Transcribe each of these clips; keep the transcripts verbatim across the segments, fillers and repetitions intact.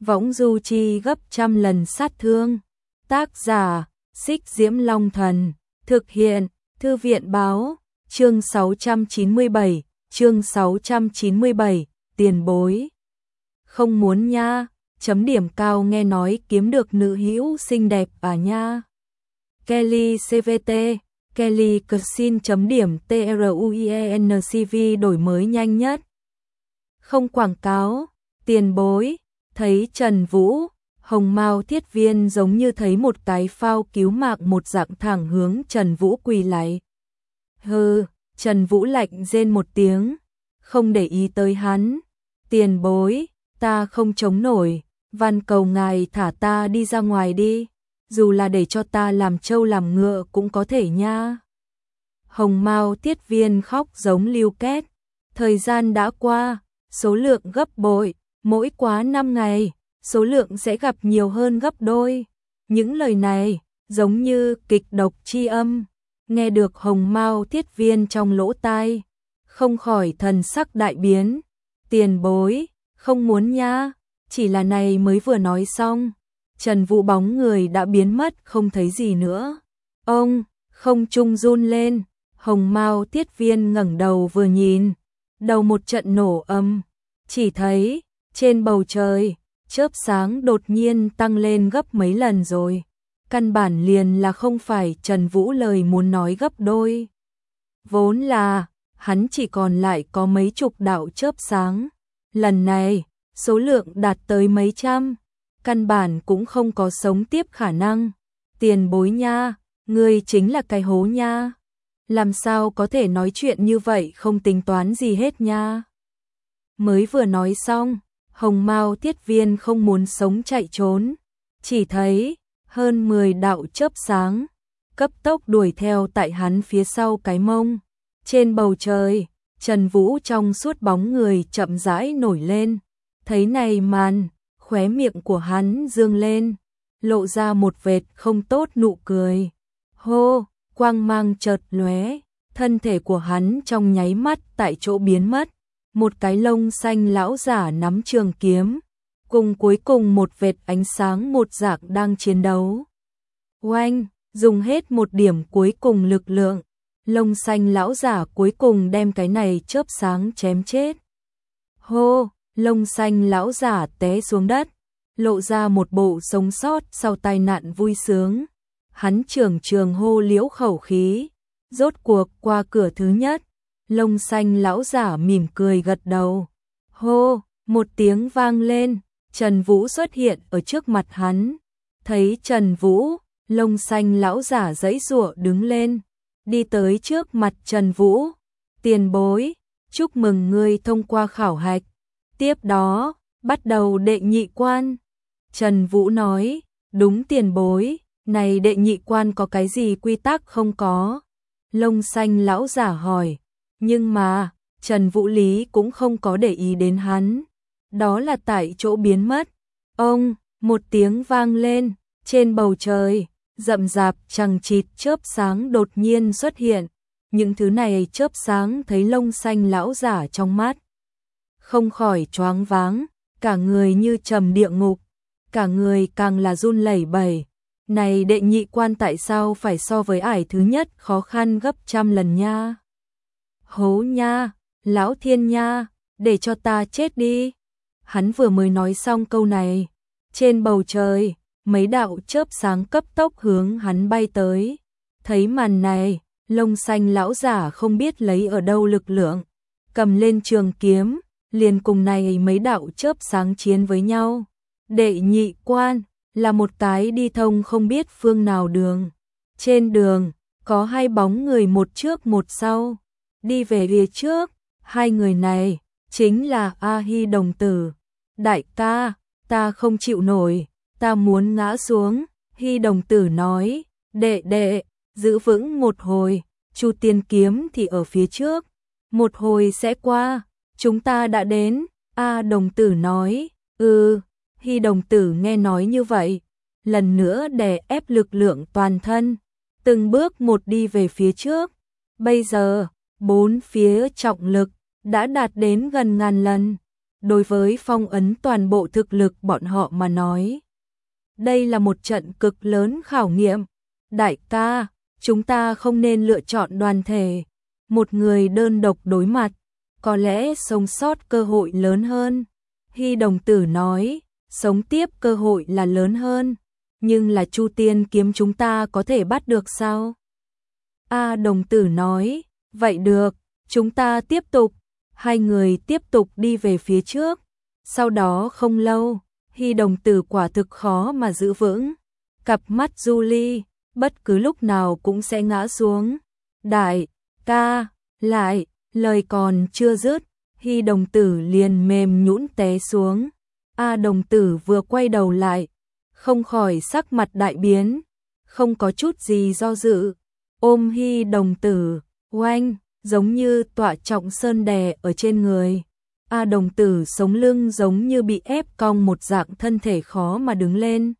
võng du chi gấp trăm lần sát thương. Tác giả, Xích Diễm Long Thần. Thực hiện, Thư viện báo. Chương sáu trăm chín mươi bảy, chương sáu trăm chín mươi bảy, tiền bối. Không muốn nha, chấm điểm cao nghe nói kiếm được nữ hữu xinh đẹp à nha. Kelly xê vê tê, Kelly Cuisine chấm điểm TRUIENCV đổi mới nhanh nhất. Không quảng cáo, tiền bối, thấy Trần Vũ, hồng mao thiết viên giống như thấy một cái phao cứu mạng một dạng thẳng hướng Trần Vũ quỳ lại. Hừ, Trần Vũ lạnh rên một tiếng, không để ý tới hắn. Tiền bối, ta không chống nổi, van cầu ngài thả ta đi ra ngoài đi, dù là để cho ta làm trâu làm ngựa cũng có thể nha. Hồng mao thiết viên khóc giống Lưu Két. Thời gian đã qua, số lượng gấp bội, mỗi quá năm ngày, số lượng sẽ gặp nhiều hơn gấp đôi. Những lời này, giống như kịch độc chi âm, nghe được hồng mao thiết viên trong lỗ tai, không khỏi thần sắc đại biến. Tiền bối, không muốn nha, chỉ là này mới vừa nói xong, Trần Vũ bóng người đã biến mất không thấy gì nữa. Ông, không trung run lên, hồng mao thiết viên ngẩng đầu vừa nhìn, đầu một trận nổ âm, chỉ thấy, trên bầu trời, chớp sáng đột nhiên tăng lên gấp mấy lần rồi. Căn bản liền là không phải Trần Vũ lời muốn nói gấp đôi. Vốn là, hắn chỉ còn lại có mấy chục đạo chớp sáng. Lần này, số lượng đạt tới mấy trăm, căn bản cũng không có sống tiếp khả năng. Tiền bối nha, ngươi chính là cái hố nha. Làm sao có thể nói chuyện như vậy không tính toán gì hết nha. Mới vừa nói xong, hồng mao thiết viên không muốn sống chạy trốn. Chỉ thấy, hơn mười đạo chớp sáng, cấp tốc đuổi theo tại hắn phía sau cái mông. Trên bầu trời, Trần Vũ trong suốt bóng người chậm rãi nổi lên. Thấy này màn, khóe miệng của hắn dương lên, lộ ra một vệt không tốt nụ cười. Hô, quang mang chợt lóe, thân thể của hắn trong nháy mắt tại chỗ biến mất. Một cái lông xanh lão giả nắm trường kiếm, cùng cuối cùng một vệt ánh sáng một dạng đang chiến đấu. Oanh, dùng hết một điểm cuối cùng lực lượng, lông xanh lão giả cuối cùng đem cái này chớp sáng chém chết. Hô, lông xanh lão giả té xuống đất, lộ ra một bộ sống sót sau tai nạn vui sướng. Hắn trường trường hô liễu khẩu khí, rốt cuộc qua cửa thứ nhất. Lông xanh lão giả mỉm cười gật đầu. Hô, một tiếng vang lên, Trần Vũ xuất hiện ở trước mặt hắn. Thấy Trần Vũ, lông xanh lão giả giãy giụa đứng lên, đi tới trước mặt Trần Vũ. Tiền bối, chúc mừng ngươi thông qua khảo hạch. Tiếp đó, bắt đầu đệ nhị quan. Trần Vũ nói, đúng tiền bối, này đệ nhị quan có cái gì quy tắc không có? Lông xanh lão giả hỏi. Nhưng mà, Trần Vũ Lý cũng không có để ý đến hắn. Đó là tại chỗ biến mất. Ông, một tiếng vang lên, trên bầu trời, rậm rạp chằng chịt chớp sáng đột nhiên xuất hiện. Những thứ này chớp sáng thấy lông xanh lão giả trong mắt. Không khỏi choáng váng, cả người như trầm địa ngục, cả người càng là run lẩy bẩy. Này đệ nhị quan tại sao phải so với ải thứ nhất khó khăn gấp trăm lần nha? Hố nha, lão thiên nha, để cho ta chết đi. Hắn vừa mới nói xong câu này, trên bầu trời, mấy đạo chớp sáng cấp tốc hướng hắn bay tới. Thấy màn này, lông xanh lão giả không biết lấy ở đâu lực lượng, cầm lên trường kiếm, liền cùng này mấy đạo chớp sáng chiến với nhau. Đệ nhị quan là một cái đi thông không biết phương nào đường. Trên đường, có hai bóng người một trước một sau. Đi về phía trước, hai người này, chính là A Hi đồng tử. Đại ca, ta không chịu nổi, ta muốn ngã xuống. Hi đồng tử nói, đệ đệ, giữ vững một hồi, Chu tiên kiếm thì ở phía trước. Một hồi sẽ qua, chúng ta đã đến. A đồng tử nói, ừ. Hi đồng tử nghe nói như vậy, lần nữa đè ép lực lượng toàn thân, từng bước một đi về phía trước. Bây giờ, bốn phía trọng lực đã đạt đến gần ngàn lần. đối với phong ấn toàn bộ thực lực bọn họ mà nói. Đây là một trận cực lớn khảo nghiệm. Đại ca, chúng ta không nên lựa chọn đoàn thể. Một người đơn độc đối mặt, có lẽ sống sót cơ hội lớn hơn. Hy đồng tử nói, sống tiếp cơ hội là lớn hơn. Nhưng là Chu Tiên kiếm chúng ta có thể bắt được sao? A đồng tử nói, vậy được, chúng ta tiếp tục. Hai người tiếp tục đi về phía trước. Sau đó không lâu, Hy đồng tử quả thực khó mà giữ vững. Cặp mắt Julie, bất cứ lúc nào cũng sẽ ngã xuống. Đại ca, lại, lời còn chưa dứt, Hy đồng tử liền mềm nhũn té xuống. A đồng tử vừa quay đầu lại, không khỏi sắc mặt đại biến, không có chút gì do dự, ôm Hy đồng tử, oanh, giống như tọa trọng sơn đè ở trên người. A đồng tử sống lưng giống như bị ép cong một dạng, thân thể khó mà đứng lên.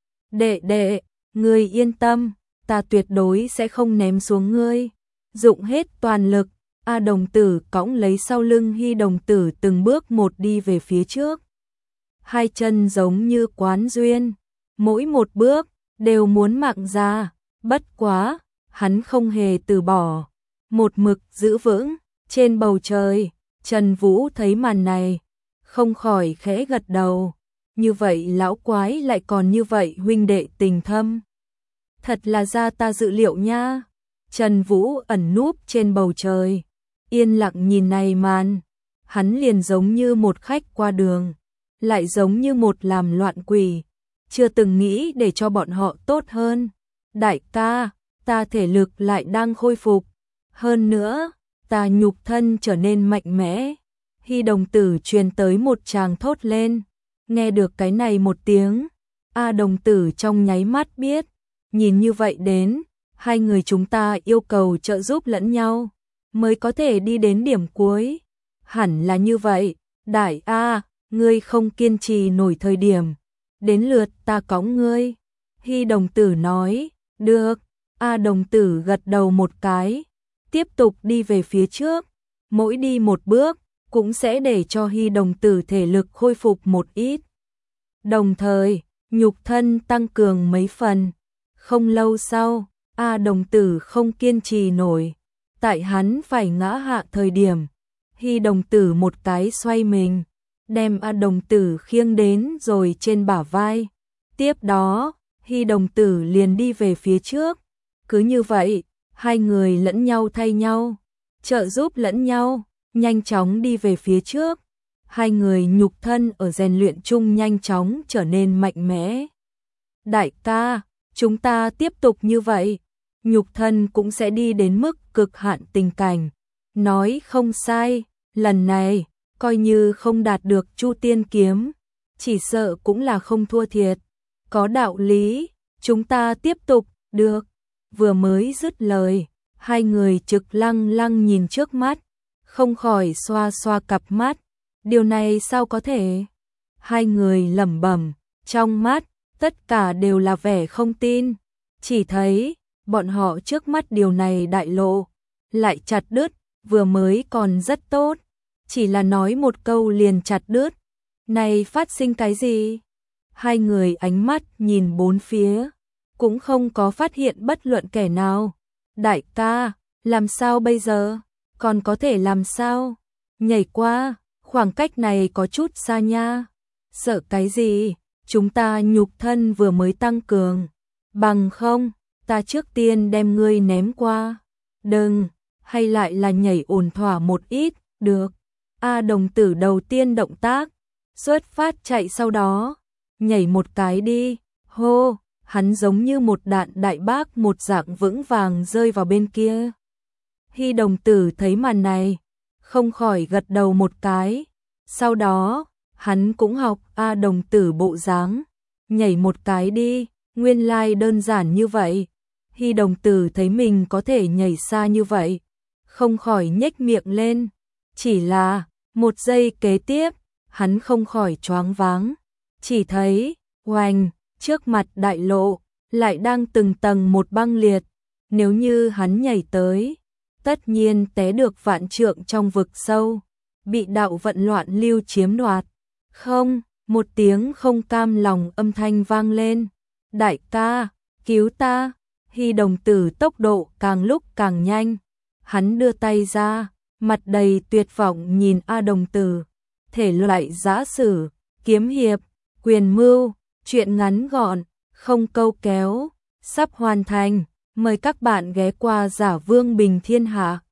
Đệ đệ, ngươi yên tâm, ta tuyệt đối sẽ không ném xuống ngươi. Dụng hết toàn lực, A đồng tử cõng lấy sau lưng Hy đồng tử từng bước một đi về phía trước. Hai chân giống như quán duyên, mỗi một bước đều muốn mạng ra, bất quá, hắn không hề từ bỏ, một mực giữ vững. Trên bầu trời, Trần Vũ thấy màn này, không khỏi khẽ gật đầu. Như vậy lão quái lại còn như vậy huynh đệ tình thâm. Thật là ra ta dự liệu nha. Trần Vũ ẩn núp trên bầu trời, yên lặng nhìn này màn. Hắn liền giống như một khách qua đường, lại giống như một làm loạn quỷ, chưa từng nghĩ để cho bọn họ tốt hơn. Đại ca, ta thể lực lại đang khôi phục. Hơn nữa, ta nhục thân trở nên mạnh mẽ. Hy đồng tử truyền tới một tràng thốt lên. Nghe được cái này một tiếng, A đồng tử trong nháy mắt biết, nhìn như vậy đến, hai người chúng ta yêu cầu trợ giúp lẫn nhau, mới có thể đi đến điểm cuối. Hẳn là như vậy, đại A, ngươi không kiên trì nổi thời điểm, đến lượt ta cõng ngươi. Hy đồng tử nói, được. A đồng tử gật đầu một cái, tiếp tục đi về phía trước, mỗi đi một bước, cũng sẽ để cho Hy đồng tử thể lực khôi phục một ít. Đồng thời, nhục thân tăng cường mấy phần. Không lâu sau, A đồng tử không kiên trì nổi, tại hắn phải ngã hạ thời điểm, Hy đồng tử một cái xoay mình, đem A đồng tử khiêng đến rồi trên bả vai. Tiếp đó, Hy đồng tử liền đi về phía trước. Cứ như vậy, hai người lẫn nhau thay nhau, trợ giúp lẫn nhau, nhanh chóng đi về phía trước. Hai người nhục thân ở rèn luyện chung nhanh chóng trở nên mạnh mẽ. Đại ca, chúng ta tiếp tục như vậy, nhục thân cũng sẽ đi đến mức cực hạn tình cảnh. Nói không sai, lần này, coi như không đạt được Chu Tiên kiếm, chỉ sợ cũng là không thua thiệt. Có đạo lý, chúng ta tiếp tục, được. Vừa mới dứt lời, hai người trực lăng lăng nhìn trước mắt, không khỏi xoa xoa cặp mắt. Điều này sao có thể? Hai người lẩm bẩm, trong mắt, tất cả đều là vẻ không tin. Chỉ thấy, bọn họ trước mắt điều này đại lộ, lại chặt đứt, vừa mới còn rất tốt. Chỉ là nói một câu liền chặt đứt. Này phát sinh cái gì? Hai người ánh mắt nhìn bốn phía, cũng không có phát hiện bất luận kẻ nào. Đại ca, làm sao bây giờ? Còn có thể làm sao? Nhảy qua, khoảng cách này có chút xa nha. Sợ cái gì? Chúng ta nhục thân vừa mới tăng cường. Bằng không, ta trước tiên đem ngươi ném qua. Đừng, hay lại là nhảy ổn thỏa một ít, được. A đồng tử đầu tiên động tác, xuất phát chạy sau đó. Nhảy một cái đi, hô, hắn giống như một đạn đại bác một dạng vững vàng rơi vào bên kia. Hy đồng tử thấy màn này, không khỏi gật đầu một cái. Sau đó, hắn cũng học A đồng tử bộ dáng, nhảy một cái đi, nguyên lai like đơn giản như vậy. Hy đồng tử thấy mình có thể nhảy xa như vậy, không khỏi nhếch miệng lên. Chỉ là, một giây kế tiếp, hắn không khỏi choáng váng. Chỉ thấy, oanh, trước mặt đại lộ, lại đang từng tầng một băng liệt. Nếu như hắn nhảy tới, tất nhiên té được vạn trượng trong vực sâu. bị đạo vận loạn lưu chiếm đoạt. Không, một tiếng không cam lòng âm thanh vang lên. Đại ca, cứu ta! Hy đồng tử tốc độ càng lúc càng nhanh. Hắn đưa tay ra, mặt đầy tuyệt vọng nhìn A đồng tử. Thể loại giã sử, kiếm hiệp, quyền mưu, truyện ngắn gọn, không câu kéo, sắp hoàn thành. Mời các bạn ghé qua Giả Vương Bình Thiên Hạ.